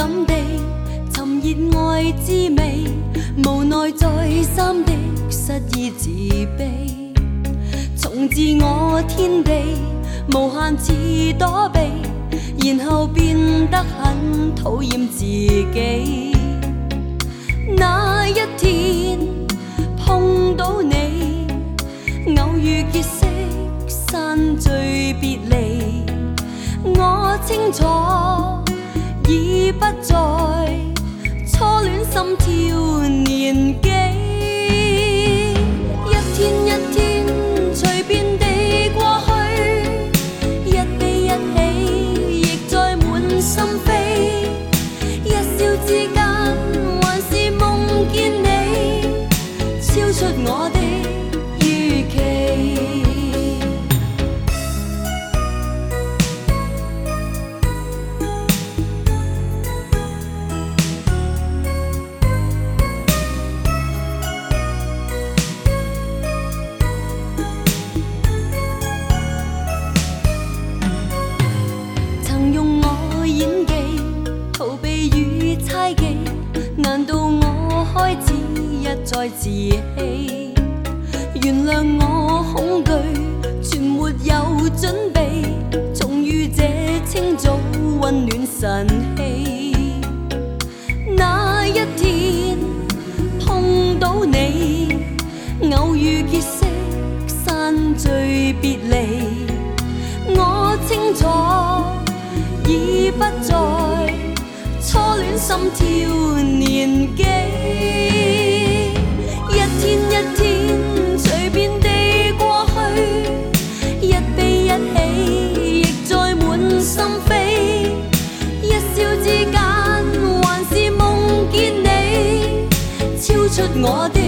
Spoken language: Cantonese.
感地尋熱愛滋味，無奈再三的失意自卑，從自我天地無限次躲避，然後變得很討厭自己。那一天碰到你，偶遇結識，散聚別離，我清楚已不再初戀心跳年紀。一天一天隨便地過去，一悲一喜亦載滿心扉，一笑之間還是夢見你，超出我的預期。曾用我演技逃避與猜忌，難道我開始一再自欺？原諒我恐懼，全沒有準備，重遇這清早溫暖晨曦。那一天碰到你，偶遇結識，散聚別離，我清楚已不再初戀心跳年紀。一天一天隨便地過去，一悲一喜亦載滿心扉，一笑之間還是夢見你，超出我的